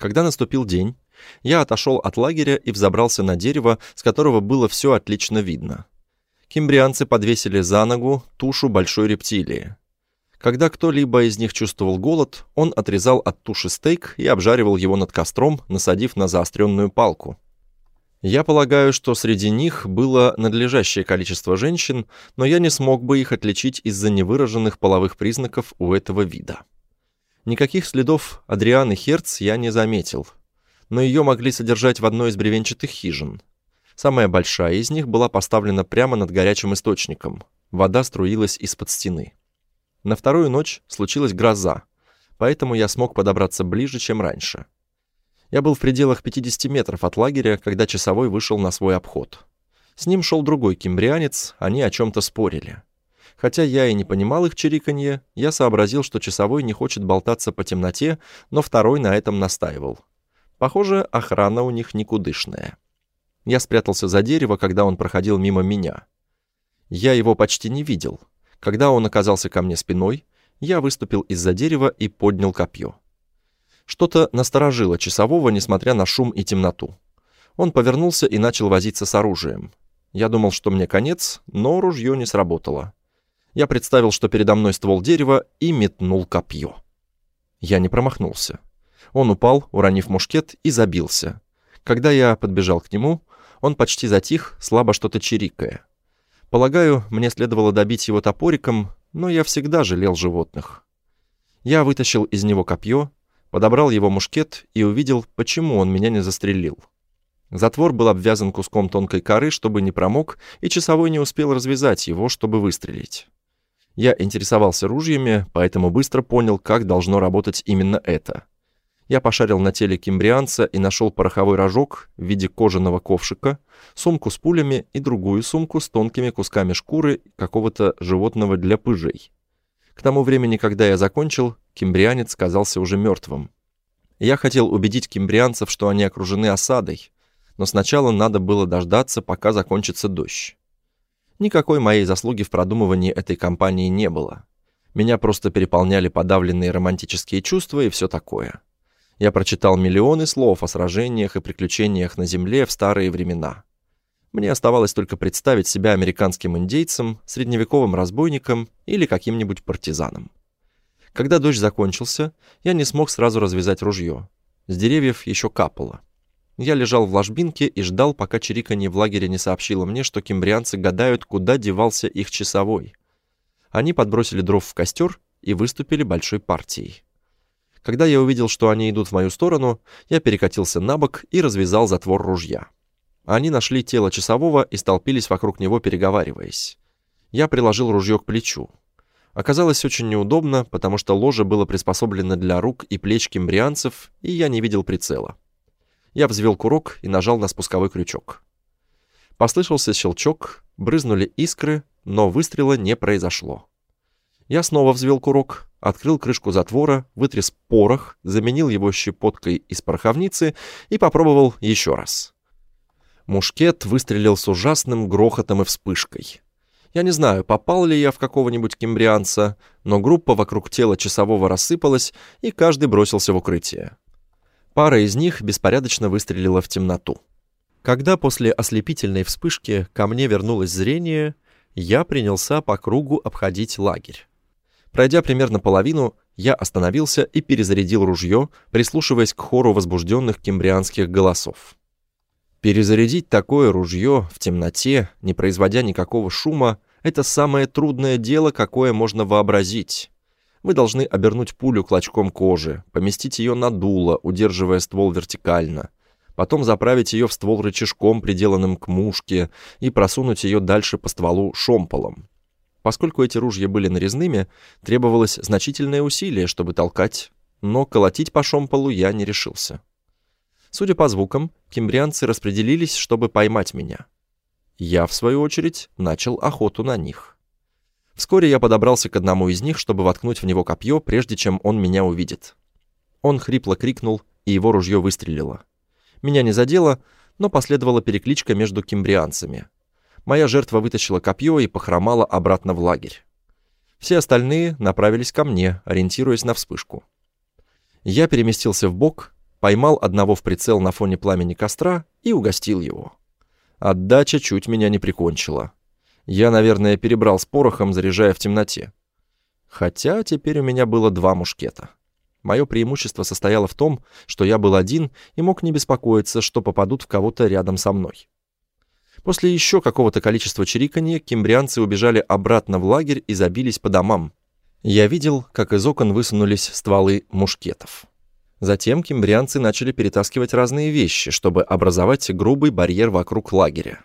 Когда наступил день, я отошел от лагеря и взобрался на дерево, с которого было все отлично видно. Кимбрианцы подвесили за ногу тушу большой рептилии. Когда кто-либо из них чувствовал голод, он отрезал от туши стейк и обжаривал его над костром, насадив на заостренную палку. Я полагаю, что среди них было надлежащее количество женщин, но я не смог бы их отличить из-за невыраженных половых признаков у этого вида. Никаких следов Адрианы Херц я не заметил, но ее могли содержать в одной из бревенчатых хижин. Самая большая из них была поставлена прямо над горячим источником. Вода струилась из-под стены. На вторую ночь случилась гроза, поэтому я смог подобраться ближе, чем раньше. Я был в пределах 50 метров от лагеря, когда часовой вышел на свой обход. С ним шел другой кимбрианец, они о чем-то спорили. Хотя я и не понимал их чириканье, я сообразил, что часовой не хочет болтаться по темноте, но второй на этом настаивал. Похоже, охрана у них никудышная. Я спрятался за дерево, когда он проходил мимо меня. Я его почти не видел. Когда он оказался ко мне спиной, я выступил из-за дерева и поднял копье. Что-то насторожило часового, несмотря на шум и темноту. Он повернулся и начал возиться с оружием. Я думал, что мне конец, но ружье не сработало. Я представил, что передо мной ствол дерева, и метнул копье. Я не промахнулся. Он упал, уронив мушкет, и забился. Когда я подбежал к нему, он почти затих, слабо что-то чирикая. Полагаю, мне следовало добить его топориком, но я всегда жалел животных. Я вытащил из него копье, подобрал его мушкет и увидел, почему он меня не застрелил. Затвор был обвязан куском тонкой коры, чтобы не промок, и часовой не успел развязать его, чтобы выстрелить. Я интересовался ружьями, поэтому быстро понял, как должно работать именно это. Я пошарил на теле кимбрианца и нашел пороховой рожок в виде кожаного ковшика, сумку с пулями и другую сумку с тонкими кусками шкуры какого-то животного для пыжей. К тому времени, когда я закончил, кимбрианец казался уже мертвым. Я хотел убедить кимбрианцев, что они окружены осадой, но сначала надо было дождаться, пока закончится дождь. Никакой моей заслуги в продумывании этой кампании не было. Меня просто переполняли подавленные романтические чувства и все такое. Я прочитал миллионы слов о сражениях и приключениях на земле в старые времена. Мне оставалось только представить себя американским индейцем, средневековым разбойником или каким-нибудь партизаном. Когда дождь закончился, я не смог сразу развязать ружье. С деревьев еще капало. Я лежал в ложбинке и ждал, пока чириканье в лагере не сообщило мне, что кимбрианцы гадают, куда девался их часовой. Они подбросили дров в костер и выступили большой партией. Когда я увидел, что они идут в мою сторону, я перекатился на бок и развязал затвор ружья. Они нашли тело часового и столпились вокруг него, переговариваясь. Я приложил ружье к плечу. Оказалось очень неудобно, потому что ложе было приспособлено для рук и плеч кимбрианцев, и я не видел прицела. Я взвел курок и нажал на спусковой крючок. Послышался щелчок, брызнули искры, но выстрела не произошло. Я снова взвел курок, открыл крышку затвора, вытряс порох, заменил его щепоткой из пороховницы и попробовал еще раз. Мушкет выстрелил с ужасным грохотом и вспышкой. Я не знаю, попал ли я в какого-нибудь кимбрианца, но группа вокруг тела часового рассыпалась, и каждый бросился в укрытие. Пара из них беспорядочно выстрелила в темноту. Когда после ослепительной вспышки ко мне вернулось зрение, я принялся по кругу обходить лагерь. Пройдя примерно половину, я остановился и перезарядил ружье, прислушиваясь к хору возбужденных кимбрианских голосов. Перезарядить такое ружье в темноте, не производя никакого шума, это самое трудное дело, какое можно вообразить. Вы должны обернуть пулю клочком кожи, поместить ее на дуло, удерживая ствол вертикально, потом заправить ее в ствол рычажком, приделанным к мушке, и просунуть ее дальше по стволу шомполом. Поскольку эти ружья были нарезными, требовалось значительное усилие, чтобы толкать, но колотить по шомполу я не решился. Судя по звукам, кимбрианцы распределились, чтобы поймать меня. Я, в свою очередь, начал охоту на них. Вскоре я подобрался к одному из них, чтобы воткнуть в него копье, прежде чем он меня увидит. Он хрипло крикнул, и его ружье выстрелило. Меня не задело, но последовала перекличка между кимбрианцами. Моя жертва вытащила копье и похромала обратно в лагерь. Все остальные направились ко мне, ориентируясь на вспышку. Я переместился вбок поймал одного в прицел на фоне пламени костра и угостил его. Отдача чуть меня не прикончила. Я, наверное, перебрал с порохом, заряжая в темноте. Хотя теперь у меня было 2 мушкета. Мое преимущество состояло в том, что я был один и мог не беспокоиться, что попадут в кого-то рядом со мной. После еще какого-то количества чириканья кимбрианцы убежали обратно в лагерь и забились по домам. Я видел, как из окон высунулись стволы мушкетов. Затем кимбрианцы начали перетаскивать разные вещи, чтобы образовать грубый барьер вокруг лагеря.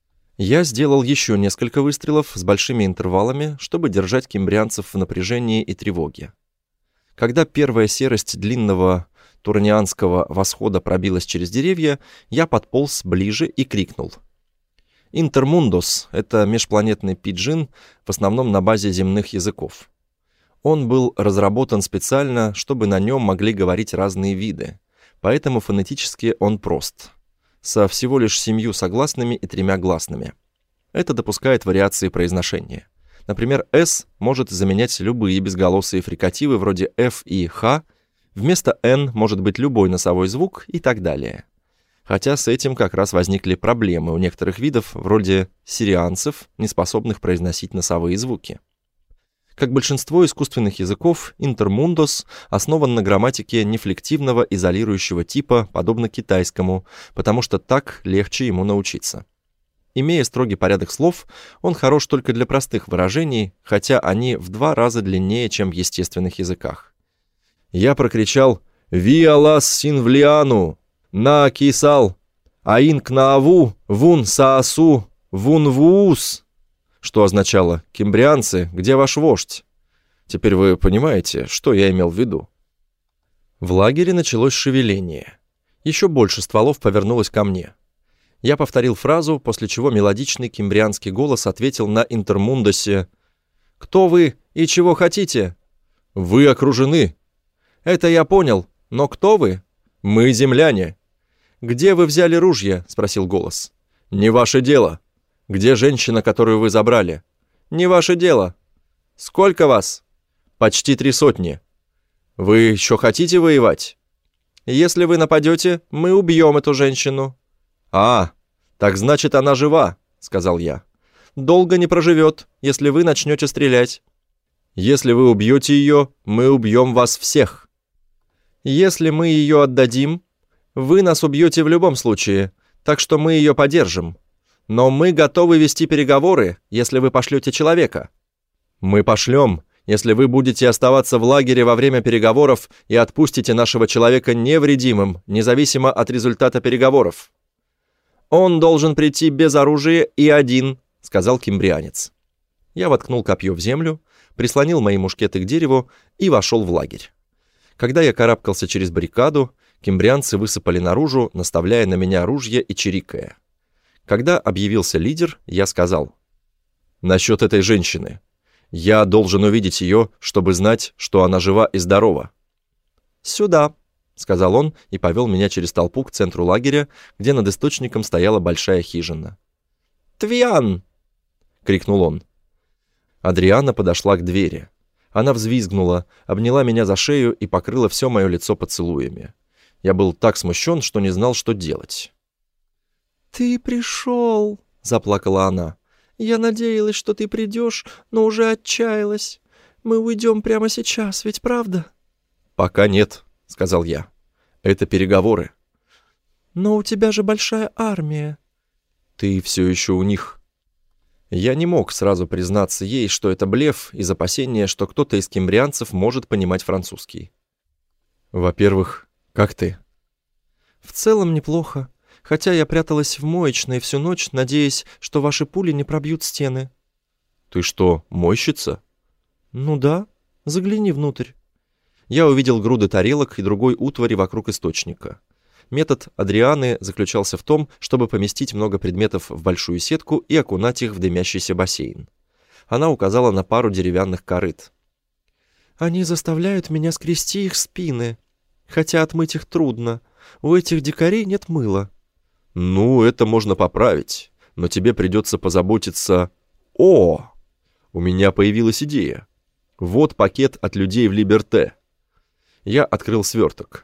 Я сделал еще несколько выстрелов с большими интервалами, чтобы держать кимбрианцев в напряжении и тревоге. Когда первая серость длинного туранианского восхода пробилась через деревья, я подполз ближе и крикнул. Интермундос — это межпланетный пиджин, в основном на базе земных языков. Он был разработан специально, чтобы на нем могли говорить разные виды, поэтому фонетически он прост, со всего лишь 7 согласными и 3 гласными. Это допускает вариации произношения. Например, «с» может заменять любые безголосые фрикативы вроде «ф» и «х», вместо «н» может быть любой носовой звук и так далее. Хотя с этим как раз возникли проблемы у некоторых видов, вроде сирианцев, не способных произносить носовые звуки. Как большинство искусственных языков, интермундос основан на грамматике нефлективного изолирующего типа, подобно китайскому, потому что так легче ему научиться. Имея строгий порядок слов, он хорош только для простых выражений, хотя они в 2 раза длиннее, чем в естественных языках. Я прокричал «Виа лас синвлиану! На кисал! Аин кнааву! Вун саасу! Вун вуус!» Что означало «Кимбрианцы, где ваш вождь?» Теперь вы понимаете, что я имел в виду. В лагере началось шевеление. Еще больше стволов повернулось ко мне. Я повторил фразу, после чего мелодичный кимбрианский голос ответил на интермундосе: «Кто вы и чего хотите?» «Вы окружены». «Это я понял, но кто вы?» «Мы земляне». «Где вы взяли ружья?» — спросил голос. «Не ваше дело». «Где женщина, которую вы забрали?» «Не ваше дело». «Сколько вас?» «Почти 300. Вы еще хотите воевать?» «Если вы нападете, мы убьем эту женщину». «А, так значит, она жива», — сказал я. «Долго не проживет, если вы начнете стрелять». «Если вы убьете ее, мы убьем вас всех». «Если мы ее отдадим, вы нас убьете в любом случае, так что мы ее поддержим. Но мы готовы вести переговоры, если вы пошлете человека». «Мы пошлем, если вы будете оставаться в лагере во время переговоров и отпустите нашего человека невредимым, независимо от результата переговоров». «Он должен прийти без оружия и один», — сказал кимбрианец. Я воткнул копье в землю, прислонил мои мушкеты к дереву и вошел в лагерь. Когда я карабкался через баррикаду, кимбрианцы высыпали наружу, наставляя на меня ружья и чирикая. Когда объявился лидер, я сказал: «Насчет этой женщины. Я должен увидеть ее, чтобы знать, что она жива и здорова». «Сюда», — сказал он и повел меня через толпу к центру лагеря, где над источником стояла большая хижина. «Твиан!» — крикнул он. Адриана подошла к двери. Она взвизгнула, обняла меня за шею и покрыла все мое лицо поцелуями. Я был так смущен, что не знал, что делать. «Ты пришел!» — заплакала она. «Я надеялась, что ты придешь, но уже отчаялась. Мы уйдем прямо сейчас, ведь правда?» «Пока нет», — сказал я. «Это переговоры». «Но у тебя же большая армия». «Ты все еще у них». Я не мог сразу признаться ей, что это блеф, из опасения, что кто-то из кимбрианцев может понимать французский. «Во-первых, как ты?» «В целом неплохо, хотя я пряталась в моечной всю ночь, надеясь, что ваши пули не пробьют стены». «Ты что, мойщица?» «Ну да, загляни внутрь». Я увидел груды тарелок и другой утвари вокруг источника. Метод Адрианы заключался в том, чтобы поместить много предметов в большую сетку и окунать их в дымящийся бассейн. Она указала на пару деревянных корыт. «Они заставляют меня скрести их спины, хотя отмыть их трудно. У этих дикарей нет мыла». «Ну, это можно поправить, но тебе придется позаботиться...» «О! У меня появилась идея. Вот пакет от людей в Либерте». Я открыл сверток.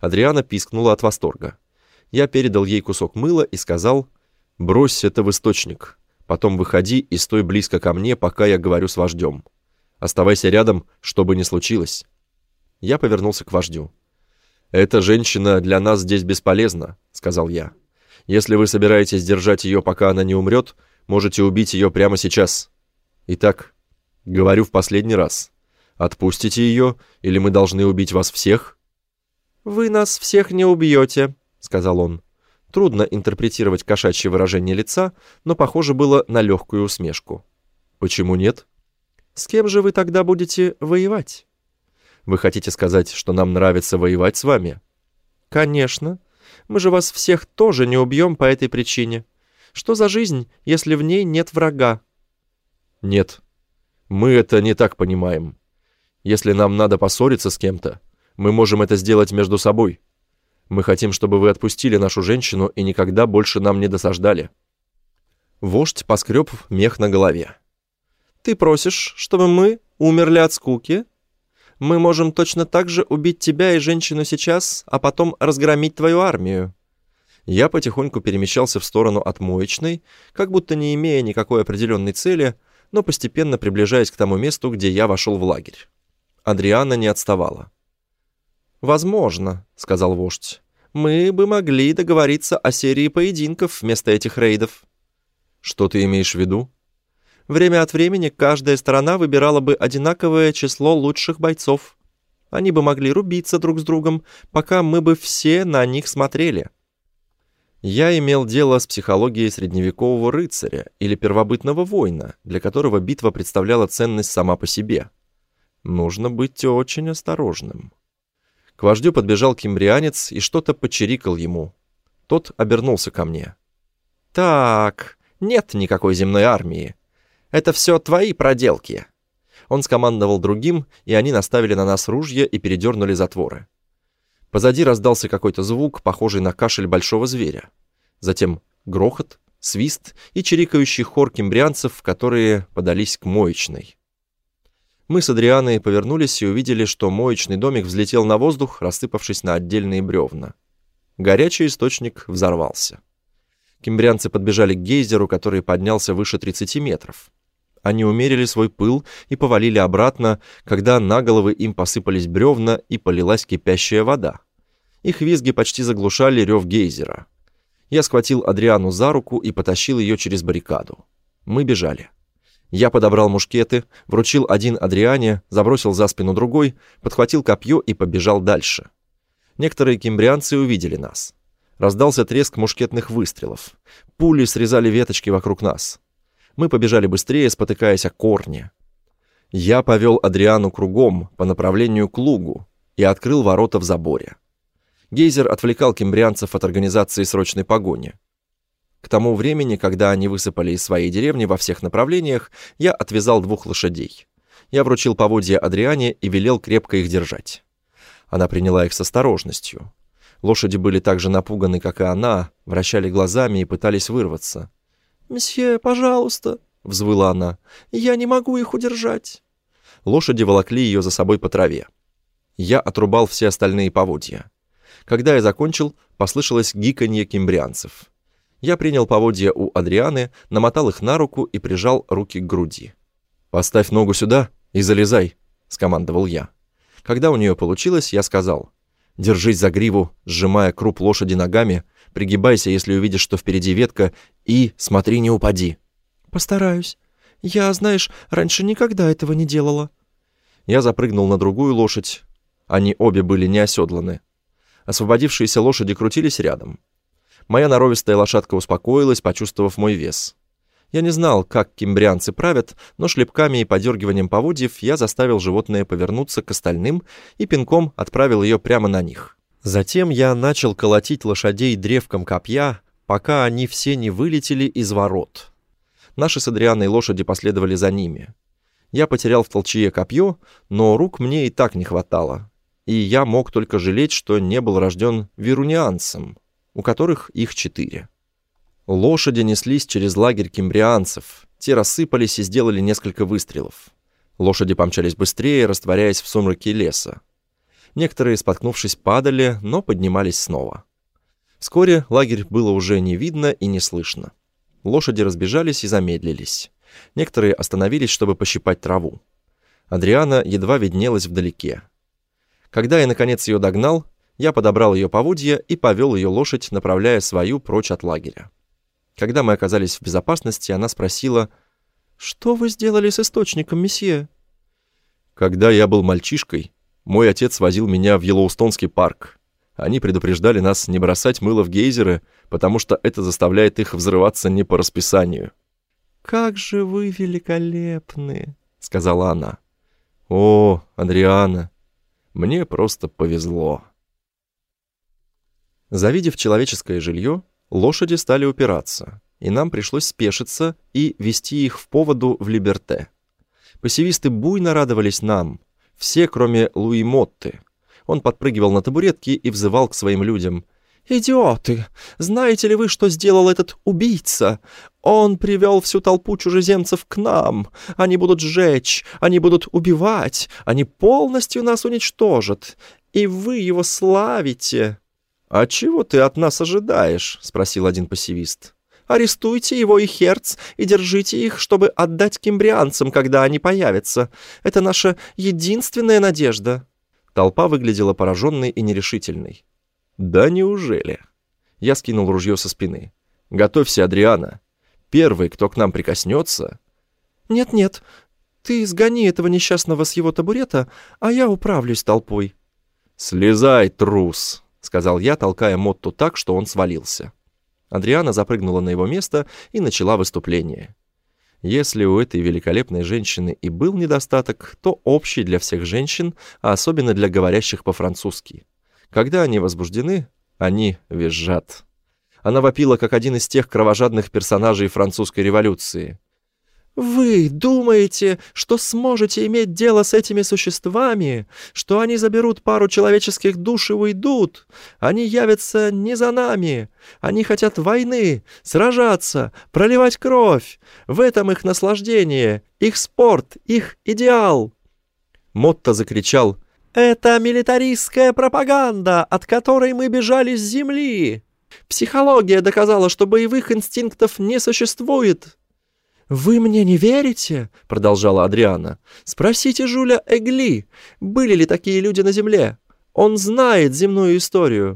Адриана пискнула от восторга. Я передал ей кусок мыла и сказал: «Брось это в источник. Потом выходи и стой близко ко мне, пока я говорю с вождем. Оставайся рядом, что бы ни случилось». Я повернулся к вождю. «Эта женщина для нас здесь бесполезна», — сказал я. «Если вы собираетесь держать ее, пока она не умрет, можете убить ее прямо сейчас. Итак, говорю в последний раз. Отпустите ее, или мы должны убить вас всех?» «Вы нас всех не убьете», — сказал он. Трудно интерпретировать кошачье выражение лица, но похоже было на легкую усмешку. «Почему нет?» «С кем же вы тогда будете воевать?» «Вы хотите сказать, что нам нравится воевать с вами?» «Конечно. Мы же вас всех тоже не убьем по этой причине. Что за жизнь, если в ней нет врага?» «Нет. Мы это не так понимаем. Если нам надо поссориться с кем-то, мы можем это сделать между собой. Мы хотим, чтобы вы отпустили нашу женщину и никогда больше нам не досаждали». Вождь поскреб мех на голове. «Ты просишь, чтобы мы умерли от скуки? Мы можем точно так же убить тебя и женщину сейчас, а потом разгромить твою армию». Я потихоньку перемещался в сторону от моечной, как будто не имея никакой определенной цели, но постепенно приближаясь к тому месту, где я вошел в лагерь. Адриана не отставала. «Возможно», — сказал вождь, — «мы бы могли договориться о серии поединков вместо этих рейдов». «Что ты имеешь в виду?» «Время от времени каждая сторона выбирала бы одинаковое число лучших бойцов. Они бы могли рубиться друг с другом, пока мы бы все на них смотрели». Я имел дело с психологией средневекового рыцаря или первобытного воина, для которого битва представляла ценность сама по себе. Нужно быть очень осторожным. К вождю подбежал кимбрианец и что-то почирикал ему. Тот обернулся ко мне. «Так, нет никакой земной армии. Это все твои проделки». Он скомандовал другим, и они наставили на нас ружья и передернули затворы. Позади раздался какой-то звук, похожий на кашель большого зверя. Затем грохот, свист и чирикающий хор кимбрианцев, которые подались к моечной. Мы с Адрианой повернулись и увидели, что моечный домик взлетел на воздух, рассыпавшись на отдельные бревна. Горячий источник взорвался. Кимбрианцы подбежали к гейзеру, который поднялся выше 30 метров. Они умерили свой пыл и повалили обратно, когда на головы им посыпались бревна и полилась кипящая вода. Их визги почти заглушали рев гейзера. Я схватил Адриану за руку и потащил ее через баррикаду. Мы бежали. Я подобрал мушкеты, вручил один Адриане, забросил за спину другой, подхватил копье и побежал дальше. Некоторые кимбрианцы увидели нас. Раздался треск мушкетных выстрелов. Пули срезали веточки вокруг нас. Мы побежали быстрее, спотыкаясь о корни. Я повел Адриану кругом по направлению к лугу и открыл ворота в заборе. Гейзер отвлекал кимбрианцев от организации срочной погони. К тому времени, когда они высыпали из своей деревни во всех направлениях, я отвязал 2 лошадей. Я вручил поводья Адриане и велел крепко их держать. Она приняла их с осторожностью. Лошади были так же напуганы, как и она, вращали глазами и пытались вырваться. «Месье, пожалуйста», — взвыла она, — «я не могу их удержать». Лошади волокли ее за собой по траве. Я отрубал все остальные поводья. Когда я закончил, послышалось гиканье кимбрианцев. Я принял поводья у Адрианы, намотал их на руку и прижал руки к груди. «Поставь ногу сюда и залезай», — скомандовал я. Когда у нее получилось, я сказал: «Держись за гриву, сжимая круп лошади ногами, пригибайся, если увидишь, что впереди ветка, и смотри, не упади». «Постараюсь. Я, знаешь, раньше никогда этого не делала». Я запрыгнул на другую лошадь. Они обе были не оседланы. Освободившиеся лошади крутились рядом. Моя норовистая лошадка успокоилась, почувствовав мой вес. Я не знал, как кимбрианцы правят, но шлепками и подергиванием поводьев я заставил животное повернуться к остальным и пинком отправил ее прямо на них. Затем я начал колотить лошадей древком копья, пока они все не вылетели из ворот. Наши с Адрианой лошади последовали за ними. Я потерял в толчье копье, но рук мне и так не хватало, и я мог только жалеть, что не был рожден верунианцем, у которых их 4. Лошади неслись через лагерь кимбрианцев, те рассыпались и сделали несколько выстрелов. Лошади помчались быстрее, растворяясь в сумраке леса. Некоторые, споткнувшись, падали, но поднимались снова. Вскоре лагерь было уже не видно и не слышно. Лошади разбежались и замедлились. Некоторые остановились, чтобы пощипать траву. Адриана едва виднелась вдалеке. Когда я, наконец, ее догнал, я подобрал ее поводья и повел ее лошадь, направляя свою прочь от лагеря. Когда мы оказались в безопасности, она спросила: «Что вы сделали с источником, месье?» «Когда я был мальчишкой, мой отец возил меня в Йеллоустонский парк. Они предупреждали нас не бросать мыло в гейзеры, потому что это заставляет их взрываться не по расписанию». «Как же вы великолепны», — сказала она. «О, Адриана, мне просто повезло». Завидев человеческое жилье, лошади стали упираться, и нам пришлось спешиться и вести их в поводу в Либерте. Пассивисты буйно радовались нам, все, кроме Луи Мотты. Он подпрыгивал на табуретке и взывал к своим людям: «Идиоты! Знаете ли вы, что сделал этот убийца? Он привел всю толпу чужеземцев к нам. Они будут сжечь, они будут убивать, они полностью нас уничтожат. И вы его славите!» «А чего ты от нас ожидаешь?» — спросил один пассивист. «Арестуйте его и Херц и держите их, чтобы отдать кимбрианцам, когда они появятся. Это наша единственная надежда». Толпа выглядела пораженной и нерешительной. «Да неужели?» Я скинул ружье со спины. «Готовься, Адриана. Первый, кто к нам прикоснется...» «Нет-нет, ты сгони этого несчастного с его табурета, а я управлюсь толпой». «Слезай, трус!» — сказал я, толкая Мотту так, что он свалился. Адриана запрыгнула на его место и начала выступление. Если у этой великолепной женщины и был недостаток, то общий для всех женщин, а особенно для говорящих по-французски. Когда они возбуждены, они визжат. Она вопила, как один из тех кровожадных персонажей французской революции. «Вы думаете, что сможете иметь дело с этими существами, что они заберут пару человеческих душ и уйдут? Они явятся не за нами. Они хотят войны, сражаться, проливать кровь. В этом их наслаждение, их спорт, их идеал». Мотта закричал: «Это милитаристская пропаганда, от которой мы бежали с земли. Психология доказала, что боевых инстинктов не существует». «Вы мне не верите?» — продолжала Адриана. «Спросите Жюля Эгли, были ли такие люди на земле? Он знает земную историю.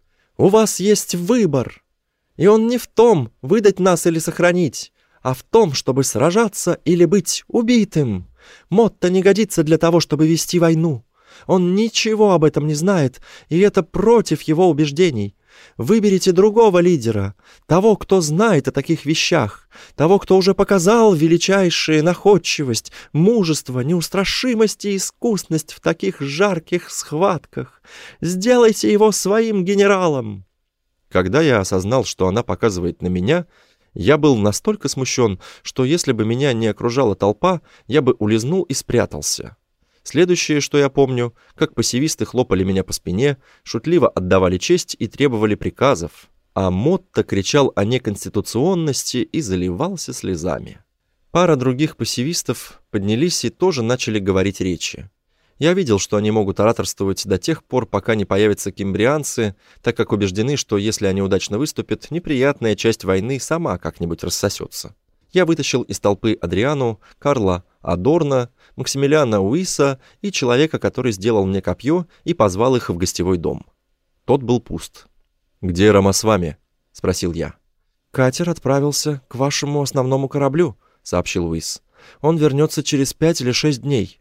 У вас есть выбор, и он не в том, выдать нас или сохранить, а в том, чтобы сражаться или быть убитым. Мотта не годится для того, чтобы вести войну. Он ничего об этом не знает, и это против его убеждений. Выберите другого лидера, того, кто знает о таких вещах, того, кто уже показал величайшую находчивость, мужество, неустрашимость и искусность в таких жарких схватках. Сделайте его своим генералом». Когда я осознал, что она показывает на меня, я был настолько смущен, что если бы меня не окружала толпа, я бы улизнул и спрятался. Следующее, что я помню, как пассивисты хлопали меня по спине, шутливо отдавали честь и требовали приказов, а Мотта кричал о неконституционности и заливался слезами. Пара других пассивистов поднялись и тоже начали говорить речи. Я видел, что они могут ораторствовать до тех пор, пока не появятся кимбрианцы, так как убеждены, что если они удачно выступят, неприятная часть войны сама как-нибудь рассосется. Я вытащил из толпы Адриану, Карла Адорна, Максимилиана Уиса и человека, который сделал мне копье, и позвал их в гостевой дом. Тот был пуст. «Где Рамасвами?» — спросил я. «Катер отправился к вашему основному кораблю», — сообщил Уис. «Он вернется через 5 или 6 дней».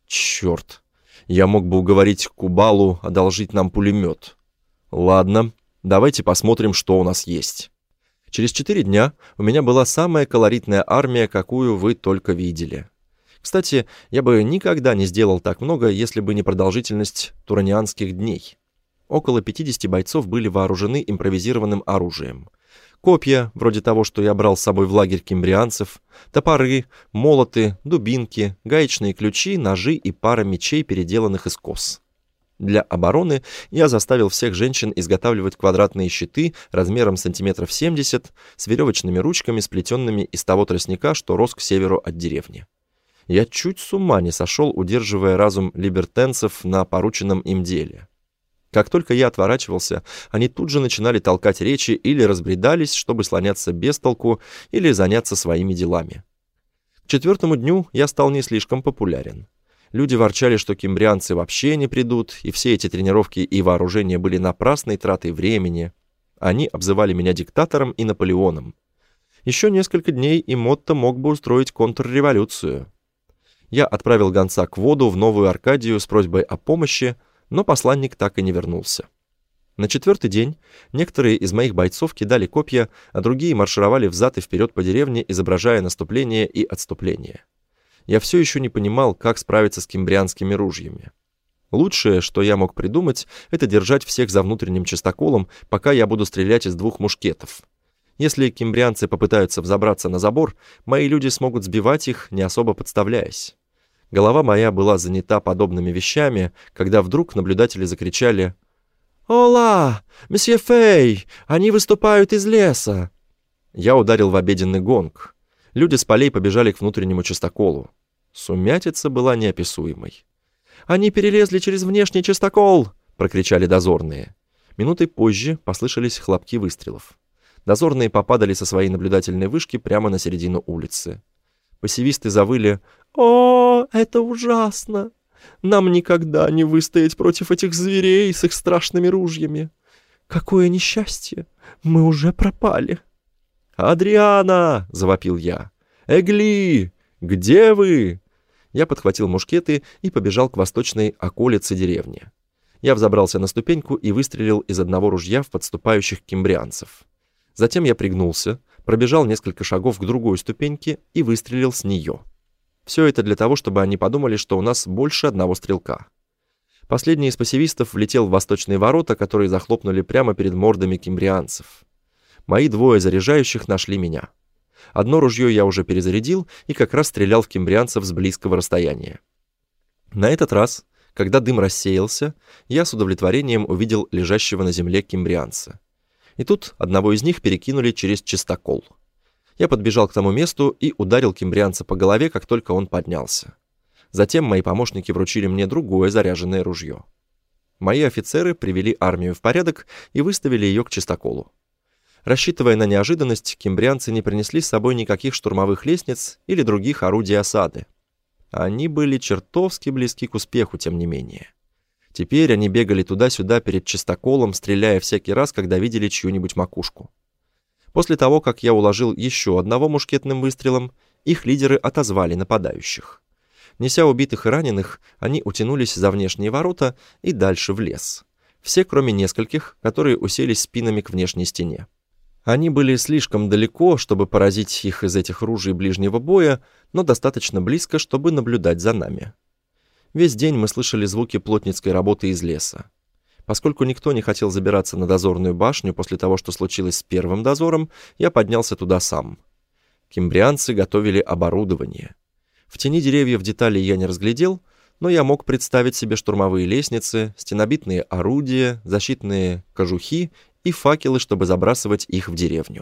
«Черт! Я мог бы уговорить Кубалу одолжить нам пулемет. Ладно, давайте посмотрим, что у нас есть». Через 4 дня у меня была самая колоритная армия, какую вы только видели. Кстати, я бы никогда не сделал так много, если бы не продолжительность туранианских дней. Около 50 бойцов были вооружены импровизированным оружием. Копья, вроде того, что я брал с собой в лагерь кимбрианцев, топоры, молоты, дубинки, гаечные ключи, ножи и пара мечей, переделанных из кос. Для обороны я заставил всех женщин изготавливать квадратные щиты размером сантиметров 70 с веревочными ручками, сплетенными из того тростника, что рос к северу от деревни. Я чуть с ума не сошел, удерживая разум либертенцев на порученном им деле. Как только я отворачивался, они тут же начинали толкать речи или разбредались, чтобы слоняться без толку или заняться своими делами. К 4-му дню я стал не слишком популярен. Люди ворчали, что кимбрианцы вообще не придут, и все эти тренировки и вооружения были напрасной тратой времени. Они обзывали меня диктатором и Наполеоном. Еще несколько дней, и Мотто мог бы устроить контрреволюцию. Я отправил гонца к Воду в Новую Аркадию с просьбой о помощи, но посланник так и не вернулся. На 4-й день некоторые из моих бойцов кидали копья, а другие маршировали взад и вперед по деревне, изображая наступление и отступление. Я все еще не понимал, как справиться с кимбрианскими ружьями. Лучшее, что я мог придумать, это держать всех за внутренним чистоколом, пока я буду стрелять из 2 мушкетов. Если кимбрианцы попытаются взобраться на забор, мои люди смогут сбивать их, не особо подставляясь. Голова моя была занята подобными вещами, когда вдруг наблюдатели закричали: «Ола! Месье Фей! Они выступают из леса!» Я ударил в обеденный гонг. Люди с полей побежали к внутреннему чистоколу. Сумятица была неописуемой. «Они перелезли через внешний чистокол!» — прокричали дозорные. Минутой позже послышались хлопки выстрелов. Дозорные попадали со своей наблюдательной вышки прямо на середину улицы. Пассивисты завыли: «О, это ужасно! Нам никогда не выстоять против этих зверей с их страшными ружьями! Какое несчастье! Мы уже пропали!» «Адриана!» — завопил я. «Эгли! Где вы?» Я подхватил мушкеты и побежал к восточной околице деревни. Я взобрался на ступеньку и выстрелил из одного ружья в подступающих кимбрианцев. Затем я пригнулся, пробежал несколько шагов к другой ступеньке и выстрелил с нее. Все это для того, чтобы они подумали, что у нас больше одного стрелка. Последний из пассивистов влетел в восточные ворота, которые захлопнули прямо перед мордами кимбрианцев. Мои 2 заряжающих нашли меня. Одно ружье я уже перезарядил и как раз стрелял в кимбрианцев с близкого расстояния. На этот раз, когда дым рассеялся, я с удовлетворением увидел лежащего на земле кимбрианца. И тут одного из них перекинули через чистокол. Я подбежал к тому месту и ударил кимбрианца по голове, как только он поднялся. Затем мои помощники вручили мне другое заряженное ружье. Мои офицеры привели армию в порядок и выставили ее к чистоколу. Рассчитывая на неожиданность, кимбрианцы не принесли с собой никаких штурмовых лестниц или других орудий осады. Они были чертовски близки к успеху, тем не менее. Теперь они бегали туда-сюда перед чистоколом, стреляя всякий раз, когда видели чью-нибудь макушку. После того, как я уложил еще одного мушкетным выстрелом, их лидеры отозвали нападающих. Неся убитых и раненых, они утянулись за внешние ворота и дальше в лес. Все, кроме нескольких, которые уселись спинами к внешней стене. Они были слишком далеко, чтобы поразить их из этих ружей ближнего боя, но достаточно близко, чтобы наблюдать за нами. Весь день мы слышали звуки плотницкой работы из леса. Поскольку никто не хотел забираться на дозорную башню после того, что случилось с первым дозором, я поднялся туда сам. Кимбрианцы готовили оборудование. В тени деревьев деталей я не разглядел, но я мог представить себе штурмовые лестницы, стенобитные орудия, защитные кожухи и факелы, чтобы забрасывать их в деревню.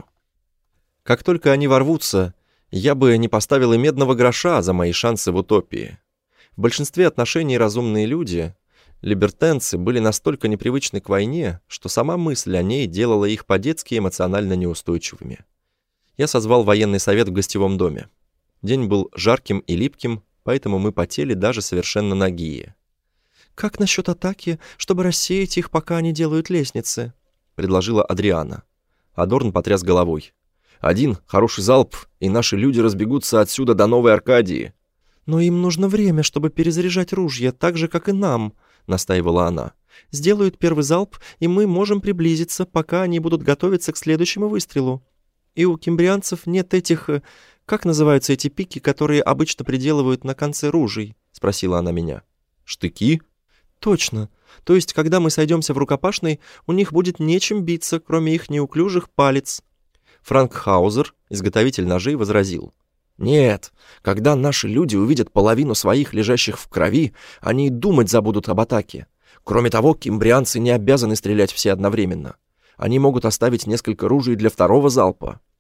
Как только они ворвутся, я бы не поставил и медного гроша за мои шансы в утопии. В большинстве отношений разумные люди, либертенцы, были настолько непривычны к войне, что сама мысль о ней делала их по-детски эмоционально неустойчивыми. Я созвал военный совет в гостевом доме. День был жарким и липким, поэтому мы потели даже совершенно нагие. «Как насчет атаки, чтобы рассеять их, пока они делают лестницы?» — предложила Адриана. Адорн потряс головой. «Один хороший залп, и наши люди разбегутся отсюда до Новой Аркадии». «Но им нужно время, чтобы перезаряжать ружья, так же, как и нам», — настаивала она. «Сделают первый залп, и мы можем приблизиться, пока они будут готовиться к следующему выстрелу. И у кимбрианцев нет этих... Как называются эти пики, которые обычно приделывают на конце ружей?» — спросила она меня. «Штыки?» «Точно. То есть, когда мы сойдемся в рукопашной, у них будет нечем биться, кроме их неуклюжих палец». Франк Хаузер, изготовитель ножей, возразил. «Нет, когда наши люди увидят половину своих, лежащих в крови, они и думать забудут об атаке. Кроме того, кимбрианцы не обязаны стрелять все одновременно. Они могут оставить несколько ружей для второго залпа».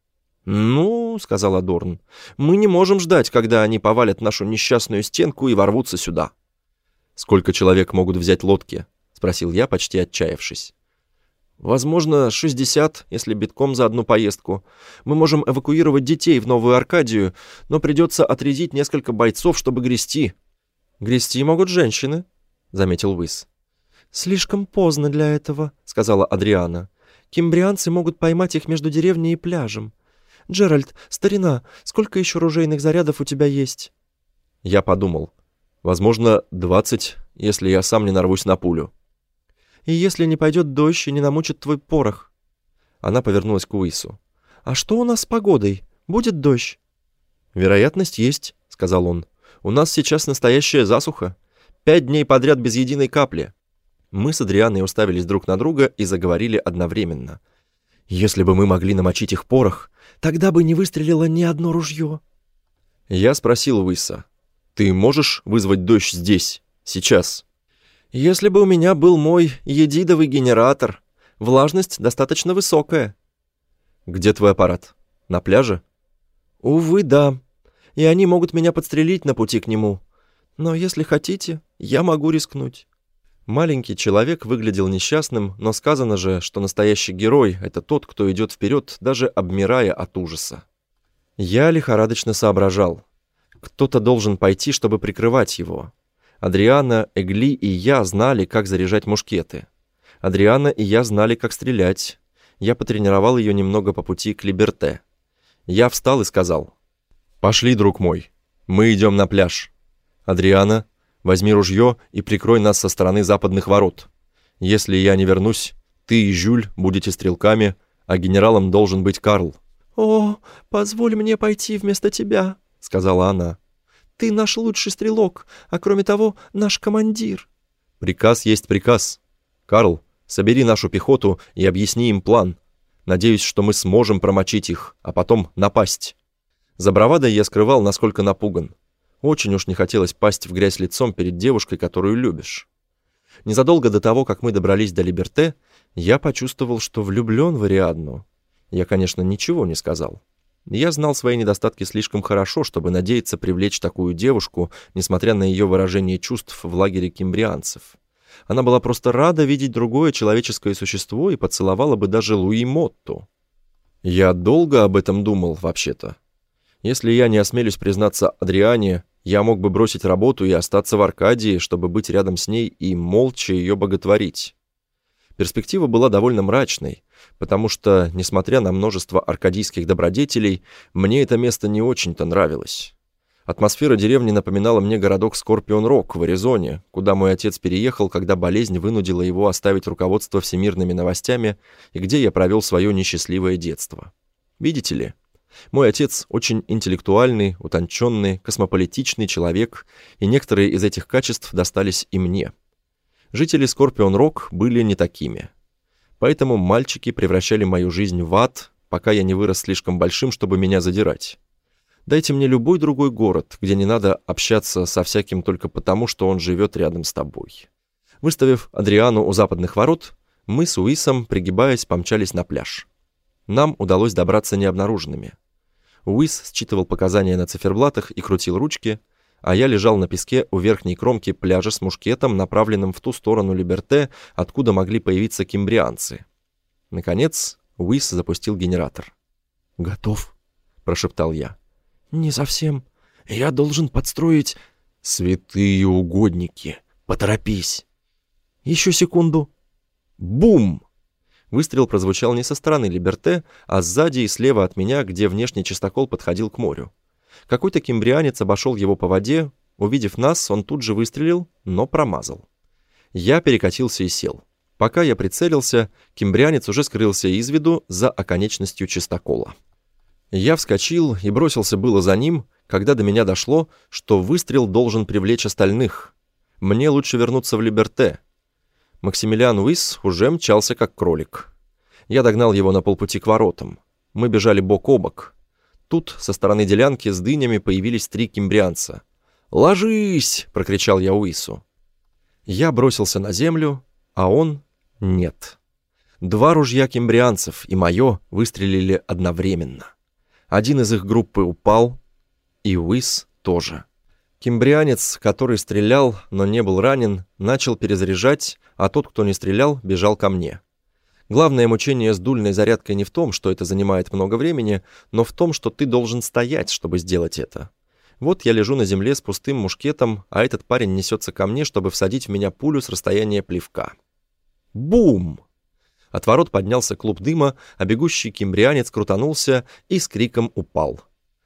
«Ну, — сказал Адорн, — мы не можем ждать, когда они повалят нашу несчастную стенку и ворвутся сюда». «Сколько человек могут взять лодки?» — спросил я, почти отчаявшись. «Возможно, 60, если битком за одну поездку. Мы можем эвакуировать детей в Новую Аркадию, но придется отрядить несколько бойцов, чтобы грести». «Грести могут женщины», — заметил Уис. «Слишком поздно для этого», — сказала Адриана. «Кимбрианцы могут поймать их между деревней и пляжем. Джеральд, старина, сколько еще ружейных зарядов у тебя есть?» Я подумал. «Возможно, 20, если я сам не нарвусь на пулю». «И если не пойдет дождь и не намочит твой порох?» Она повернулась к Уису. «А что у нас с погодой? Будет дождь?» «Вероятность есть», — сказал он. «У нас сейчас настоящая засуха. 5 дней подряд без единой капли». Мы с Адрианой уставились друг на друга и заговорили одновременно. «Если бы мы могли намочить их порох, тогда бы не выстрелило ни одно ружье». Я спросил Уиса: «Ты можешь вызвать дождь здесь, сейчас?» «Если бы у меня был мой едидовый генератор. Влажность достаточно высокая». «Где твой аппарат? На пляже?» «Увы, да. И они могут меня подстрелить на пути к нему. Но если хотите, я могу рискнуть». Маленький человек выглядел несчастным, но сказано же, что настоящий герой — это тот, кто идет вперед, даже обмирая от ужаса. Я лихорадочно соображал. Кто-то должен пойти, чтобы прикрывать его. Адриана, Эгли и я знали, как заряжать мушкеты. Адриана и я знали, как стрелять. Я потренировал ее немного по пути к Либерте. Я встал и сказал: «Пошли, друг мой, мы идем на пляж. Адриана, возьми ружье и прикрой нас со стороны западных ворот. Если я не вернусь, ты и Жюль будете стрелками, а генералом должен быть Карл». «О, позволь мне пойти вместо тебя», — сказала она. «Ты наш лучший стрелок, а кроме того, наш командир». «Приказ есть приказ. Карл, собери нашу пехоту и объясни им план. Надеюсь, что мы сможем промочить их, а потом напасть». За бравадой я скрывал, насколько напуган. Очень уж не хотелось пасть в грязь лицом перед девушкой, которую любишь. Незадолго до того, как мы добрались до Либерте, я почувствовал, что влюблен в Ариадну. Я, конечно, ничего не сказал. Я знал свои недостатки слишком хорошо, чтобы надеяться привлечь такую девушку, несмотря на ее выражение чувств в лагере кимбрианцев. Она была просто рада видеть другое человеческое существо и поцеловала бы даже Луи Мотту. Я долго об этом думал, вообще-то. Если я не осмелюсь признаться Адриане, я мог бы бросить работу и остаться в Аркадии, чтобы быть рядом с ней и молча ее боготворить. Перспектива была довольно мрачной, потому что, несмотря на множество аркадийских добродетелей, мне это место не очень-то нравилось. Атмосфера деревни напоминала мне городок Скорпион-Рок в Аризоне, куда мой отец переехал, когда болезнь вынудила его оставить руководство всемирными новостями и где я провел свое несчастливое детство. Видите ли, мой отец очень интеллектуальный, утонченный, космополитичный человек, и некоторые из этих качеств достались и мне. Жители Скорпион-Рок были не такими. Поэтому мальчики превращали мою жизнь в ад, пока я не вырос слишком большим, чтобы меня задирать. Дайте мне любой другой город, где не надо общаться со всяким только потому, что он живет рядом с тобой. Выставив Адриану у западных ворот, мы с Уисом, пригибаясь, помчались на пляж. Нам удалось добраться необнаруженными. Уис считывал показания на циферблатах и крутил ручки, а я лежал на песке у верхней кромки пляжа с мушкетом, направленным в ту сторону Либерте, откуда могли появиться кимбрианцы. Наконец, Уис запустил генератор. «Готов?» — прошептал я. «Не совсем. Я должен подстроить...» «Святые угодники! Поторопись!» «Еще секунду!» «Бум!» Выстрел прозвучал не со стороны Либерте, а сзади и слева от меня, где внешний частокол подходил к морю. Какой-то кимбрианец обошел его по воде. Увидев нас, он тут же выстрелил, но промазал. Я перекатился и сел. Пока я прицелился, кимбрианец уже скрылся из виду за оконечностью частокола. Я вскочил и бросился было за ним, когда до меня дошло, что выстрел должен привлечь остальных. Мне лучше вернуться в Либерте. Максимилиан Уис уже мчался как кролик. Я догнал его на полпути к воротам. Мы бежали бок о бок. Тут со стороны делянки с дынями появились 3 кимбрианца. «Ложись!» — прокричал я Уису. Я бросился на землю, а он — нет. 2 ружья кимбрианцев и мое выстрелили одновременно. Один из их группы упал, и Уис тоже. Кимбрианец, который стрелял, но не был ранен, начал перезаряжать, а тот, кто не стрелял, бежал ко мне. Главное мучение с дульной зарядкой не в том, что это занимает много времени, но в том, что ты должен стоять, чтобы сделать это. Вот я лежу на земле с пустым мушкетом, а этот парень несется ко мне, чтобы всадить в меня пулю с расстояния плевка. Бум! От ворот поднялся клуб дыма, а бегущий кимбрианец крутанулся и с криком упал.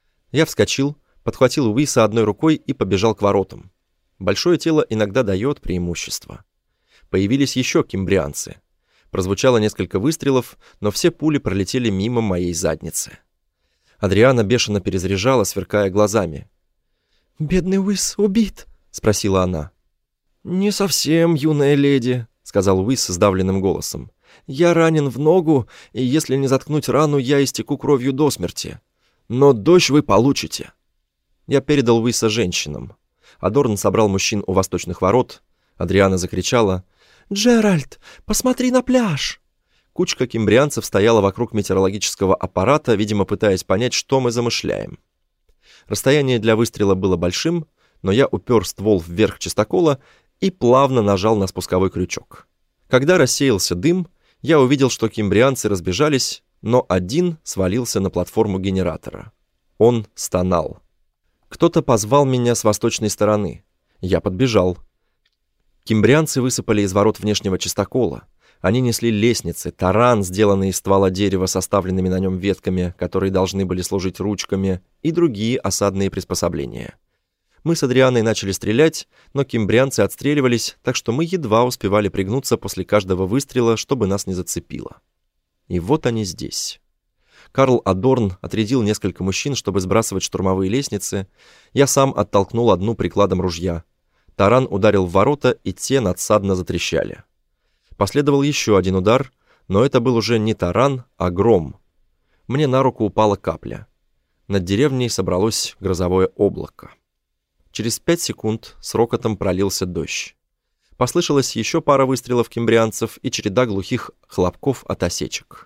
Я вскочил, подхватил Уиса одной рукой и побежал к воротам. Большое тело иногда дает преимущество. Появились еще кимбрианцы. Прозвучало несколько выстрелов, но все пули пролетели мимо моей задницы. Адриана бешено перезаряжала, сверкая глазами. «Бедный Уис убит?» — спросила она. «Не совсем, юная леди», — сказал Уис сдавленным голосом. «Я ранен в ногу, и если не заткнуть рану, я истеку кровью до смерти. Но дождь вы получите». Я передал Уиса женщинам. Адорн собрал мужчин у восточных ворот. Адриана закричала: «Джеральд, посмотри на пляж!» Кучка кимбрианцев стояла вокруг метеорологического аппарата, видимо, пытаясь понять, что мы замышляем. Расстояние для выстрела было большим, но я упер ствол вверх чистокола и плавно нажал на спусковой крючок. Когда рассеялся дым, я увидел, что кимбрианцы разбежались, но один свалился на платформу генератора. Он стонал. Кто-то позвал меня с восточной стороны. Я подбежал. Кимбрианцы высыпали из ворот внешнего чистокола. Они несли лестницы, таран, сделанный из ствола дерева с оставленными на нем ветками, которые должны были служить ручками, и другие осадные приспособления. Мы с Адрианой начали стрелять, но кимбрианцы отстреливались, так что мы едва успевали пригнуться после каждого выстрела, чтобы нас не зацепило. И вот они здесь. Карл Адорн отрядил несколько мужчин, чтобы сбрасывать штурмовые лестницы. Я сам оттолкнул одну прикладом ружья. Таран ударил в ворота, и те надсадно затрещали. Последовал еще один удар, но это был уже не таран, а гром. Мне на руку упала капля. Над деревней собралось грозовое облако. Через 5 секунд с рокотом пролился дождь. Послышалась еще пара выстрелов кимбрианцев и череда глухих хлопков от осечек.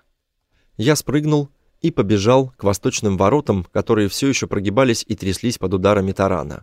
Я спрыгнул и побежал к восточным воротам, которые все еще прогибались и тряслись под ударами тарана.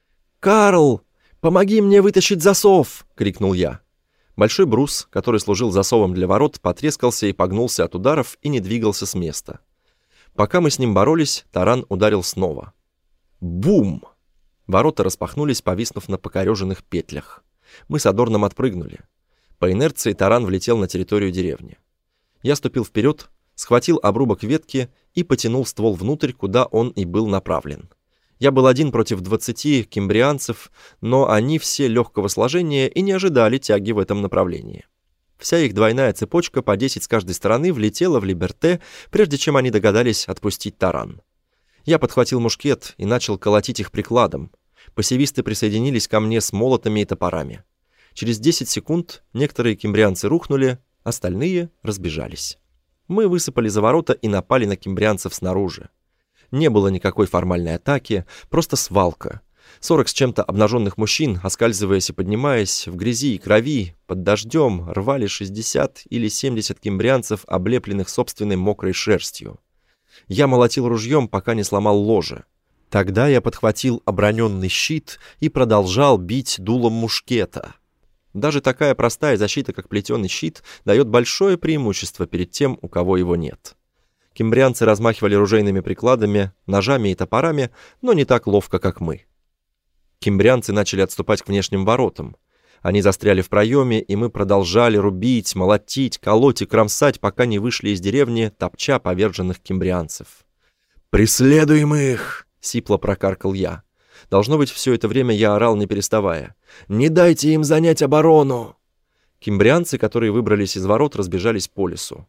«Карл, помоги мне вытащить засов!» — крикнул я. Большой брус, который служил засовом для ворот, потрескался и погнулся от ударов и не двигался с места. Пока мы с ним боролись, таран ударил снова. Бум! Ворота распахнулись, повиснув на покореженных петлях. Мы с Адорном отпрыгнули. По инерции таран влетел на территорию деревни. Я ступил вперед, схватил обрубок ветки и потянул ствол внутрь, куда он и был направлен. Я был один против 20 кимбрианцев, но они все легкого сложения и не ожидали тяги в этом направлении. Вся их двойная цепочка по 10 с каждой стороны влетела в Либерте, прежде чем они догадались отпустить таран. Я подхватил мушкет и начал колотить их прикладом. Пассивисты присоединились ко мне с молотами и топорами. Через 10 секунд некоторые кимбрианцы рухнули, остальные разбежались. Мы высыпали за ворота и напали на кимбрианцев снаружи. Не было никакой формальной атаки, просто свалка. 40 с чем-то обнаженных мужчин, оскальзываясь и поднимаясь, в грязи и крови, под дождем, рвали 60 или 70 кимбрианцев, облепленных собственной мокрой шерстью. Я молотил ружьем, пока не сломал ложе. Тогда я подхватил оброненный щит и продолжал бить дулом мушкета. Даже такая простая защита, как плетеный щит, дает большое преимущество перед тем, у кого его нет. Кимбрианцы размахивали ружейными прикладами, ножами и топорами, но не так ловко, как мы. Кимбрианцы начали отступать к внешним воротам. Они застряли в проеме, и мы продолжали рубить, молотить, колоть и кромсать, пока не вышли из деревни, топча поверженных кимбрианцев. «Преследуем их!» — сипло прокаркал я. Должно быть, все это время я орал, не переставая. «Не дайте им занять оборону!» Кимбрианцы, которые выбрались из ворот, разбежались по лесу.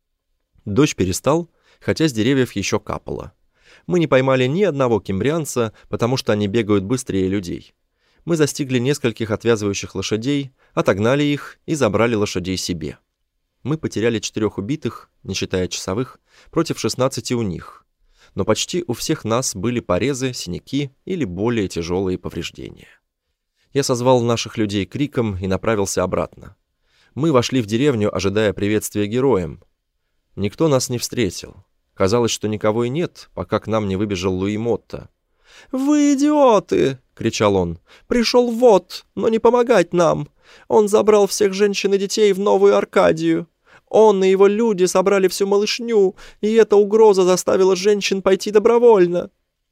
Дождь перестал, хотя с деревьев еще капало. Мы не поймали ни одного кимбрианца, потому что они бегают быстрее людей. Мы застигли нескольких отвязывающих лошадей, отогнали их и забрали лошадей себе. Мы потеряли 4 убитых, не считая часовых, против 16 у них. Но почти у всех нас были порезы, синяки или более тяжелые повреждения. Я созвал наших людей криком и направился обратно. Мы вошли в деревню, ожидая приветствия героям. Никто нас не встретил. Казалось, что никого и нет, пока к нам не выбежал Луи Мотта. «Вы идиоты!» — кричал он. «Пришел вот, но не помогать нам. Он забрал всех женщин и детей в Новую Аркадию. Он и его люди собрали всю малышню, и эта угроза заставила женщин пойти добровольно».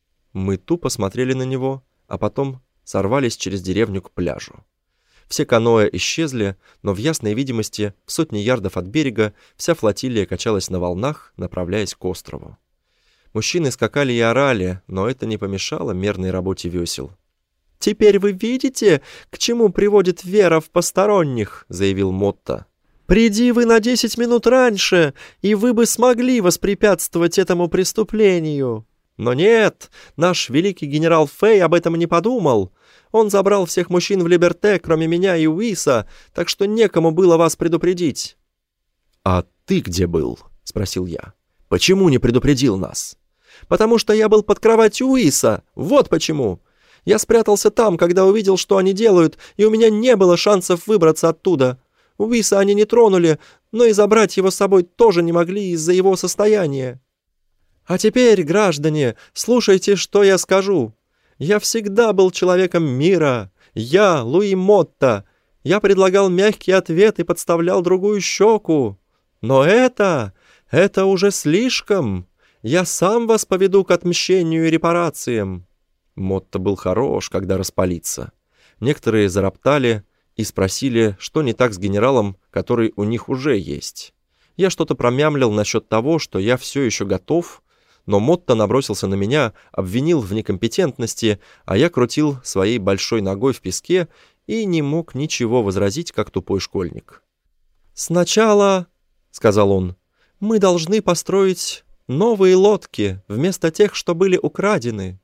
Мы тупо смотрели на него, а потом сорвались через деревню к пляжу. Все каноэ исчезли, но в ясной видимости, в сотни ярдов от берега, вся флотилия качалась на волнах, направляясь к острову. Мужчины скакали и орали, но это не помешало мерной работе весел. «Теперь вы видите, к чему приводит вера в посторонних», — заявил Мотта. «Приди вы на 10 минут раньше, и вы бы смогли воспрепятствовать этому преступлению. Но нет, наш великий генерал Фэй об этом не подумал. Он забрал всех мужчин в Либерте, кроме меня и Уиса, так что некому было вас предупредить». «А ты где был?» — спросил я. «Почему не предупредил нас?» «Потому что я был под кроватью Уиса. Вот почему. Я спрятался там, когда увидел, что они делают, и у меня не было шансов выбраться оттуда. Уиса они не тронули, но и забрать его с собой тоже не могли из-за его состояния. А теперь, граждане, слушайте, что я скажу. Я всегда был человеком мира. Я, Луи Мотта. Я предлагал мягкий ответ и подставлял другую щеку. Но это уже слишком. Я сам вас поведу к отмщению и репарациям». Мотта был хорош, когда распалится. Некоторые зароптали и спросили, что не так с генералом, который у них уже есть. Я что-то промямлил насчет того, что я все еще готов, но Мотта набросился на меня, обвинил в некомпетентности, а я крутил своей большой ногой в песке и не мог ничего возразить, как тупой школьник. «Сначала, — сказал он, — мы должны построить новые лодки вместо тех, что были украдены».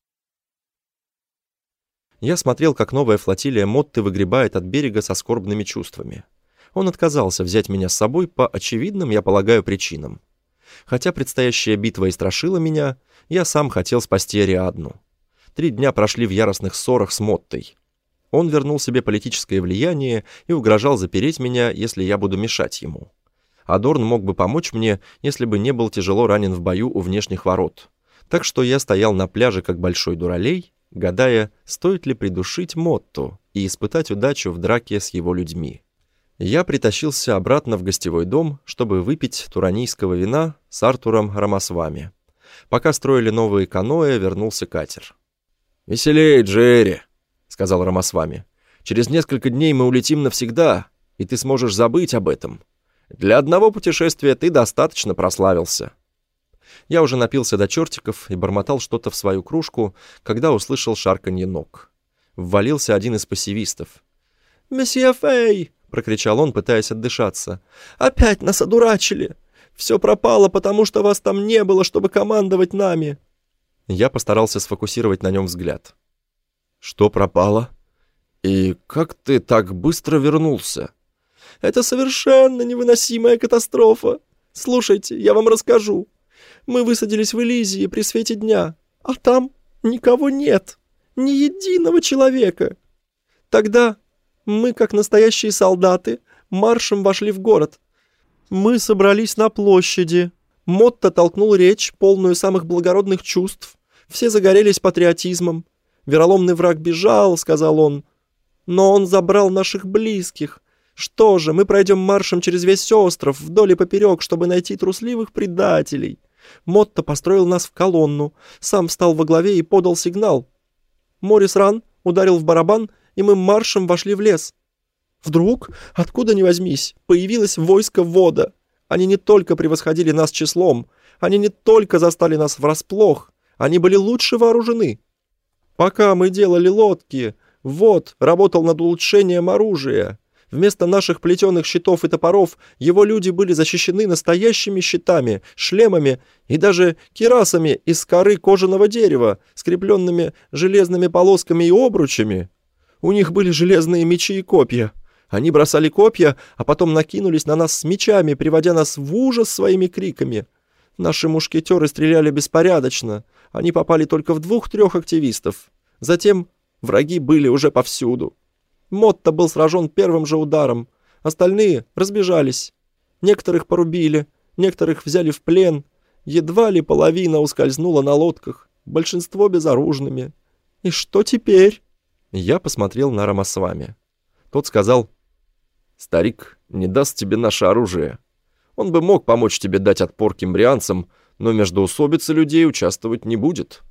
Я смотрел, как новая флотилия Мотты выгребает от берега со скорбными чувствами. Он отказался взять меня с собой по очевидным, я полагаю, причинам. Хотя предстоящая битва и страшила меня, я сам хотел спасти Ариадну. 3 дня прошли в яростных ссорах с Моттой. Он вернул себе политическое влияние и угрожал запереть меня, если я буду мешать ему. Адорн мог бы помочь мне, если бы не был тяжело ранен в бою у внешних ворот. Так что я стоял на пляже, как большой дуралей, гадая, стоит ли придушить Мотту и испытать удачу в драке с его людьми. Я притащился обратно в гостевой дом, чтобы выпить туранийского вина с Артуром Рамасвами. Пока строили новые каноэ, вернулся катер. «Веселей, Джерри», — сказал Рамасвами. «Через несколько дней мы улетим навсегда, и ты сможешь забыть об этом. Для одного путешествия ты достаточно прославился». Я уже напился до чертиков и бормотал что-то в свою кружку, когда услышал шарканье ног. Ввалился один из пассивистов. «Месье Фэй!» — прокричал он, пытаясь отдышаться. «Опять нас одурачили! Все пропало, потому что вас там не было, чтобы командовать нами!» Я постарался сфокусировать на нем взгляд. «Что пропало? И как ты так быстро вернулся?» «Это совершенно невыносимая катастрофа! Слушайте, я вам расскажу. Мы высадились в Элизии при свете дня, а там никого нет, ни единого человека. Тогда мы, как настоящие солдаты, маршем вошли в город. Мы собрались на площади. Мотта толкнул речь, полную самых благородных чувств. Все загорелись патриотизмом. «Вероломный враг бежал», — сказал он. «Но он забрал наших близких. Что же, мы пройдем маршем через весь остров, вдоль и поперек, чтобы найти трусливых предателей». Мотта построил нас в колонну, сам встал во главе и подал сигнал. Морис Ран ударил в барабан, и мы маршем вошли в лес. Вдруг, откуда ни возьмись, появилось войско Вода. Они не только превосходили нас числом, они не только застали нас врасплох, они были лучше вооружены. Пока мы делали лодки, Вод работал над улучшением оружия. Вместо наших плетеных щитов и топоров его люди были защищены настоящими щитами, шлемами и даже кирасами из коры кожаного дерева, скрепленными железными полосками и обручами. У них были железные мечи и копья. Они бросали копья, а потом накинулись на нас с мечами, приводя нас в ужас своими криками. Наши мушкетеры стреляли беспорядочно. Они попали только в 2-3 активистов. Затем враги были уже повсюду. Мотта был сражен первым же ударом. Остальные разбежались. Некоторых порубили, некоторых взяли в плен. Едва ли половина ускользнула на лодках, большинство безоружными. И что теперь?» Я посмотрел на Рамасвами. Тот сказал: «Старик не даст тебе наше оружие. Он бы мог помочь тебе дать отпор кимбрианцам, но междоусобицы людей участвовать не будет».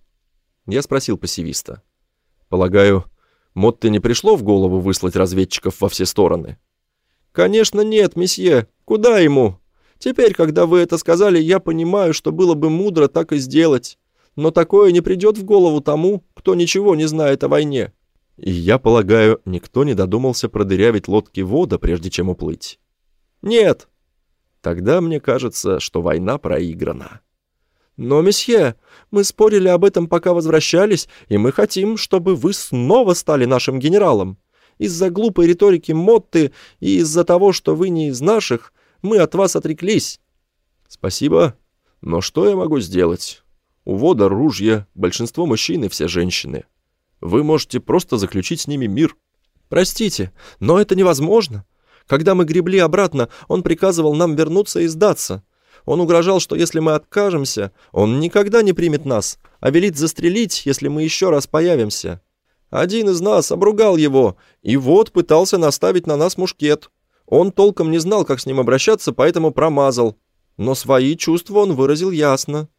Я спросил пассивиста: «Полагаю, Мотте не пришло в голову выслать разведчиков во все стороны?» «Конечно нет, месье. Куда ему? Теперь, когда вы это сказали, я понимаю, что было бы мудро так и сделать. Но такое не придет в голову тому, кто ничего не знает о войне». «И я полагаю, никто не додумался продырявить лодки Вода, прежде чем уплыть?» «Нет». «Тогда мне кажется, что война проиграна». «Но, месье, мы спорили об этом, пока возвращались, и мы хотим, чтобы вы снова стали нашим генералом. Из-за глупой риторики Мотты и из-за того, что вы не из наших, мы от вас отреклись». «Спасибо, но что я могу сделать? У Вода ружья, большинство мужчин и все женщины. Вы можете просто заключить с ними мир». «Простите, но это невозможно. Когда мы гребли обратно, он приказывал нам вернуться и сдаться. Он угрожал, что если мы откажемся, он никогда не примет нас, а велит застрелить, если мы еще раз появимся. Один из нас обругал его, и вот пытался наставить на нас мушкет. Он толком не знал, как с ним обращаться, поэтому промазал. Но свои чувства он выразил ясно».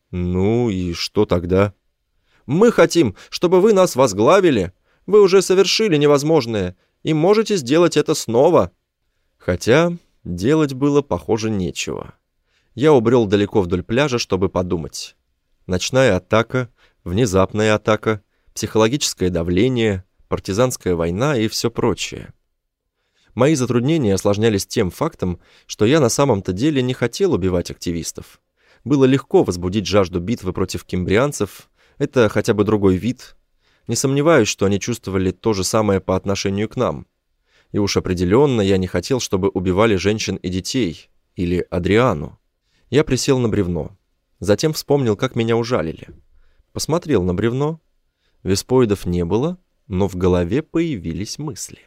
«Ну и что тогда?» «Мы хотим, чтобы вы нас возглавили. Вы уже совершили невозможное, и можете сделать это снова». Хотя делать было, похоже, нечего. Я убрел далеко вдоль пляжа, чтобы подумать. Ночная атака, внезапная атака, психологическое давление, партизанская война и все прочее. Мои затруднения осложнялись тем фактом, что я на самом-то деле не хотел убивать активистов. Было легко возбудить жажду битвы против кимбрианцев, это хотя бы другой вид. Не сомневаюсь, что они чувствовали то же самое по отношению к нам. И уж определенно я не хотел, чтобы убивали женщин и детей, или Адриану. Я присел на бревно. Затем вспомнил, как меня ужалили. Посмотрел на бревно. Веспоидов не было, но в голове появились мысли.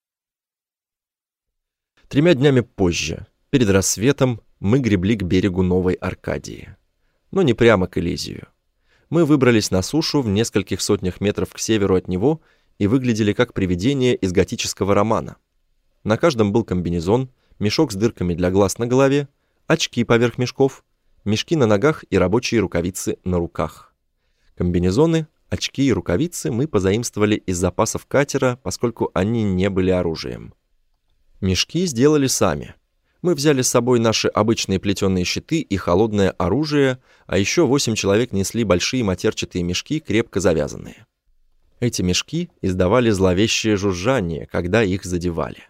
3 днями позже, перед рассветом, мы гребли к берегу Новой Аркадии. Но не прямо к Элизию. Мы выбрались на сушу в нескольких сотнях метров к северу от него и выглядели как привидения из готического романа. На каждом был комбинезон, мешок с дырками для глаз на голове, очки поверх мешков, мешки на ногах и рабочие рукавицы на руках. Комбинезоны, очки и рукавицы мы позаимствовали из запасов катера, поскольку они не были оружием. Мешки сделали сами. Мы взяли с собой наши обычные плетеные щиты и холодное оружие, а еще 8 человек несли большие матерчатые мешки, крепко завязанные. Эти мешки издавали зловещее жужжание, когда их задевали.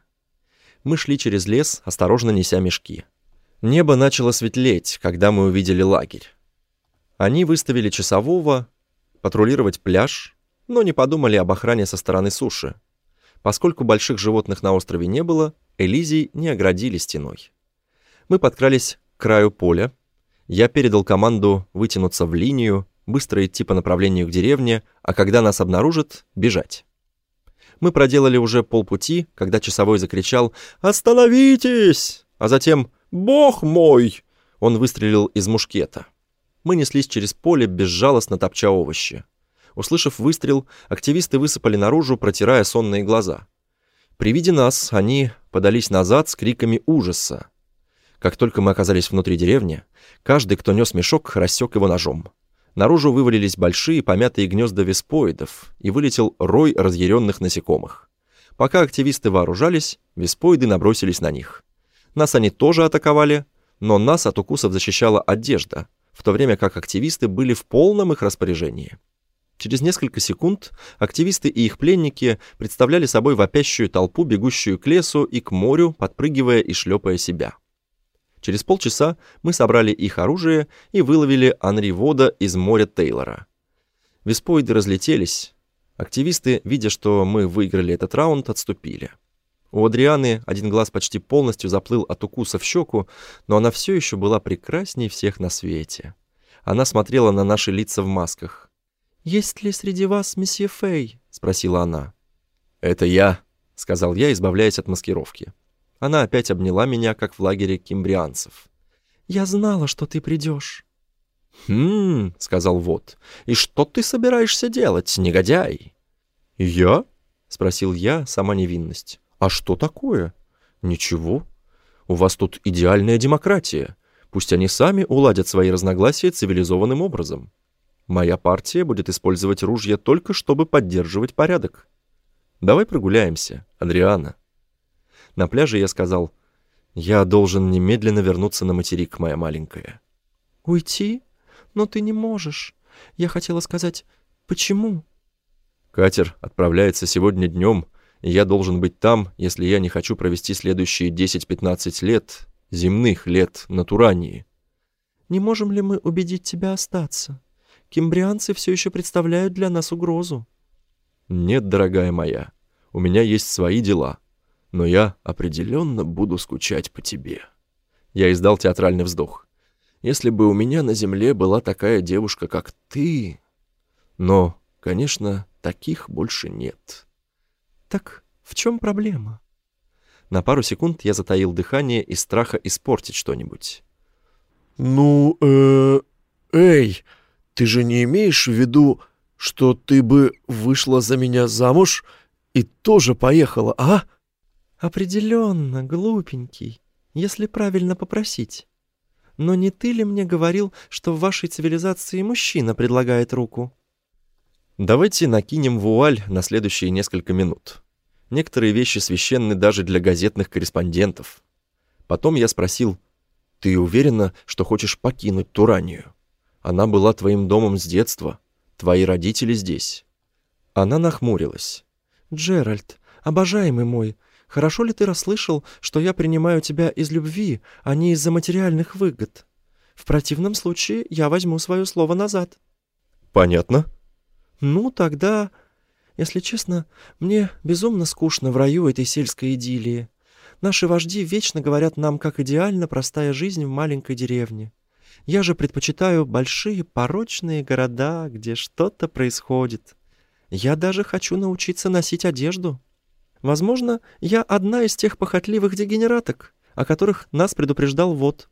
Мы шли через лес, осторожно неся мешки. Небо начало светлеть, когда мы увидели лагерь. Они выставили часового патрулировать пляж, но не подумали об охране со стороны суши. Поскольку больших животных на острове не было, Элизий не оградили стеной. Мы подкрались к краю поля. Я передал команду вытянуться в линию, быстро идти по направлению к деревне, а когда нас обнаружат, бежать. Мы проделали уже полпути, когда часовой закричал «Остановитесь!», а затем «Бог мой!». Он выстрелил из мушкета. Мы неслись через поле, безжалостно топча овощи. Услышав выстрел, активисты высыпали наружу, протирая сонные глаза. При виде нас они подались назад с криками ужаса. Как только мы оказались внутри деревни, каждый, кто нес мешок, рассек его ножом. Наружу вывалились большие помятые гнезда веспоидов, и вылетел рой разъяренных насекомых. Пока активисты вооружались, веспоиды набросились на них. Нас они тоже атаковали, но нас от укусов защищала одежда, в то время как активисты были в полном их распоряжении. Через несколько секунд активисты и их пленники представляли собой вопящую толпу, бегущую к лесу и к морю, подпрыгивая и шлепая себя. Через полчаса мы собрали их оружие и выловили Анри Вода из моря Тейлора. Веспоиды разлетелись. Активисты, видя, что мы выиграли этот раунд, отступили. У Адрианы один глаз почти полностью заплыл от укуса в щеку, но она все еще была прекрасней всех на свете. Она смотрела на наши лица в масках. «Есть ли среди вас месье Фей?» — спросила она. «Это я», — сказал я, избавляясь от маскировки. Она опять обняла меня, как в лагере кимбрианцев. «Я знала, что ты придешь». сказал Вот. «И что ты собираешься делать, негодяй?» «Я?» — спросил я, сама невинность. «А что такое?» «Ничего. У вас тут идеальная демократия. Пусть они сами уладят свои разногласия цивилизованным образом. Моя партия будет использовать ружья только чтобы поддерживать порядок. Давай прогуляемся, Адриана». На пляже я сказал: «Я должен немедленно вернуться на материк, моя маленькая». «Уйти? Но ты не можешь. Я хотела сказать, почему?» «Катер отправляется сегодня днем, и я должен быть там, если я не хочу провести следующие 10-15 лет, земных лет, на Турании». «Не можем ли мы убедить тебя остаться? Кимбрианцы все еще представляют для нас угрозу». «Нет, дорогая моя, у меня есть свои дела, но я определенно буду скучать по тебе». Я издал театральный вздох. «Если бы у меня на земле была такая девушка, как ты...» Но, конечно, таких больше нет. «Так в чем проблема?» На пару секунд я затаил дыхание из страха испортить что-нибудь. Эй, ты же не имеешь в виду, что ты бы вышла за меня замуж и тоже поехала, а?» «Определенно, глупенький, если правильно попросить. Но не ты ли мне говорил, что в вашей цивилизации мужчина предлагает руку?» Давайте накинем вуаль на следующие несколько минут. Некоторые вещи священны даже для газетных корреспондентов. Потом я спросил: «Ты уверена, что хочешь покинуть Туранию? Она была твоим домом с детства. Твои родители здесь». Она нахмурилась. «Джеральд, обожаемый мой, хорошо ли ты расслышал, что я принимаю тебя из любви, а не из-за материальных выгод? В противном случае я возьму свое слово назад». «Понятно». «Ну, тогда, если честно, мне безумно скучно в раю этой сельской идиллии. Наши вожди вечно говорят нам, как идеально простая жизнь в маленькой деревне. Я же предпочитаю большие порочные города, где что-то происходит. Я даже хочу научиться носить одежду. Возможно, я одна из тех похотливых дегенераток, о которых нас предупреждал Вот».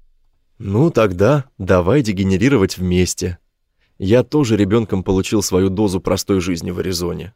«Ну тогда давай дегенерировать вместе. Я тоже ребенком получил свою дозу простой жизни в Аризоне».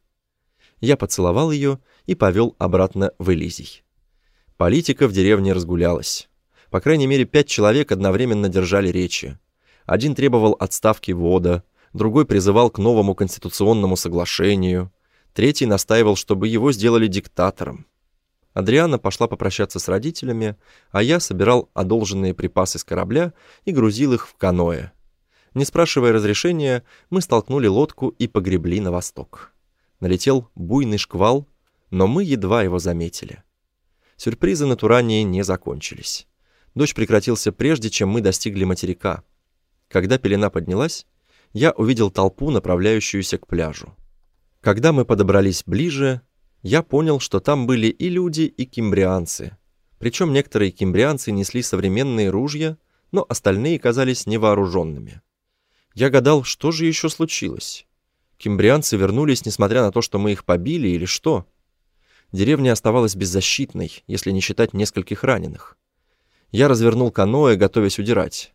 Я поцеловал ее и повел обратно в Элизий. Политика в деревне разгулялась. По крайней мере, 5 человек одновременно держали речи. Один требовал отставки Вода, другой призывал к новому конституционному соглашению, третий настаивал, чтобы его сделали диктатором. Адриана пошла попрощаться с родителями, а я собирал одолженные припасы с корабля и грузил их в каноэ. Не спрашивая разрешения, мы столкнули лодку и погребли на восток. Налетел буйный шквал, но мы едва его заметили. Сюрпризы на Турании не закончились. Дождь прекратился прежде, чем мы достигли материка. Когда пелена поднялась, я увидел толпу, направляющуюся к пляжу. Когда мы подобрались ближе, я понял, что там были и люди, и кимбрианцы. Причем некоторые кимбрианцы несли современные ружья, но остальные казались невооруженными. Я гадал, что же еще случилось. Кимбрианцы вернулись, несмотря на то, что мы их побили, или что? Деревня оставалась беззащитной, если не считать нескольких раненых. Я развернул каноэ, готовясь удирать.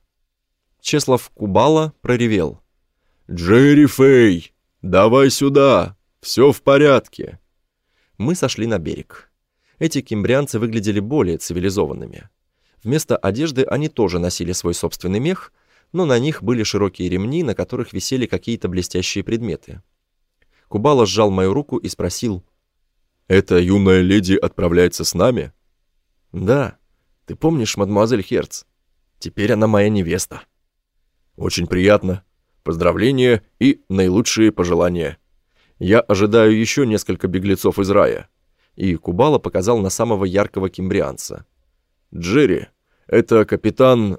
Чеслав Кубала проревел: «Джерри Фэй, давай сюда! Все в порядке!» Мы сошли на берег. Эти кимбрианцы выглядели более цивилизованными. Вместо одежды они тоже носили свой собственный мех, но на них были широкие ремни, на которых висели какие-то блестящие предметы. Кубала сжал мою руку и спросил: «Эта юная леди отправляется с нами?» «Да. Ты помнишь мадемуазель Херц? Теперь она моя невеста». «Очень приятно. Поздравления и наилучшие пожелания. Я ожидаю еще несколько беглецов из рая». И Кубала показал на самого яркого кимбрианца. «Джерри, это капитан...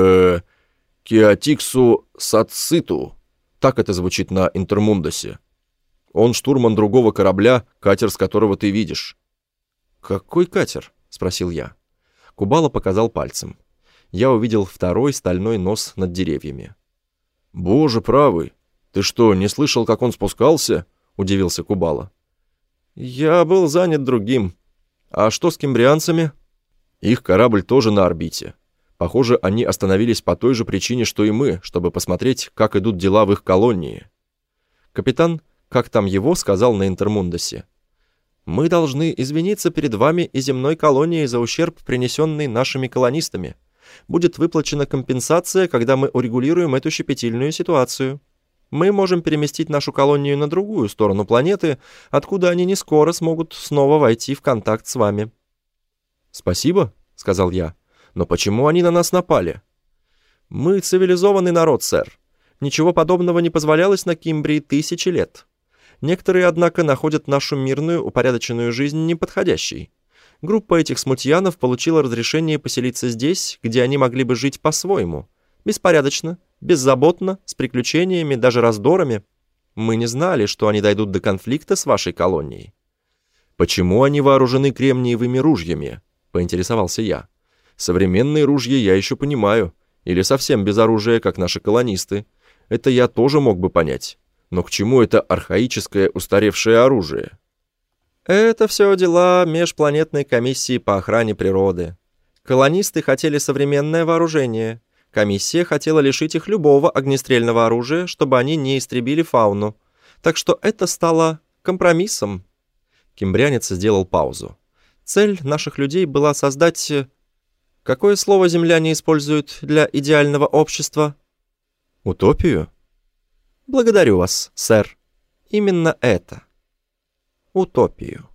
Киатиксу Сациту. Так это звучит на Интермундосе. Он штурман другого корабля, катер с которого ты видишь». «Какой катер?» — спросил я. Кубала показал пальцем. Я увидел второй стальной нос над деревьями. «Боже правый! Ты что, не слышал, как он спускался?» — удивился Кубала. «Я был занят другим. А что с кимбрианцами?» «Их корабль тоже на орбите. Похоже, они остановились по той же причине, что и мы, чтобы посмотреть, как идут дела в их колонии. Капитан, как там его, сказал на Интермундосе: «Мы должны извиниться перед вами и земной колонией за ущерб, принесенный нашими колонистами. Будет выплачена компенсация, когда мы урегулируем эту щепетильную ситуацию. Мы можем переместить нашу колонию на другую сторону планеты, откуда они не скоро смогут снова войти в контакт с вами». «Спасибо», — сказал я. «Но почему они на нас напали?» «Мы цивилизованный народ, сэр. Ничего подобного не позволялось на Кимбрии тысячи лет. Некоторые, однако, находят нашу мирную, упорядоченную жизнь неподходящей. Группа этих смутьянов получила разрешение поселиться здесь, где они могли бы жить по-своему. Беспорядочно, беззаботно, с приключениями, даже раздорами. Мы не знали, что они дойдут до конфликта с вашей колонией». «Почему они вооружены кремниевыми ружьями?» — поинтересовался я. «Современные ружья я еще понимаю. Или совсем без оружия, как наши колонисты. Это я тоже мог бы понять. Но к чему это архаическое устаревшее оружие?» «Это все дела Межпланетной комиссии по охране природы. Колонисты хотели современное вооружение. Комиссия хотела лишить их любого огнестрельного оружия, чтобы они не истребили фауну. Так что это стало компромиссом». Кимбрианец сделал паузу. «Цель наших людей была создать... Какое слово земляне используют для идеального общества?» «Утопию?» «Благодарю вас, сэр. Именно это. Утопию».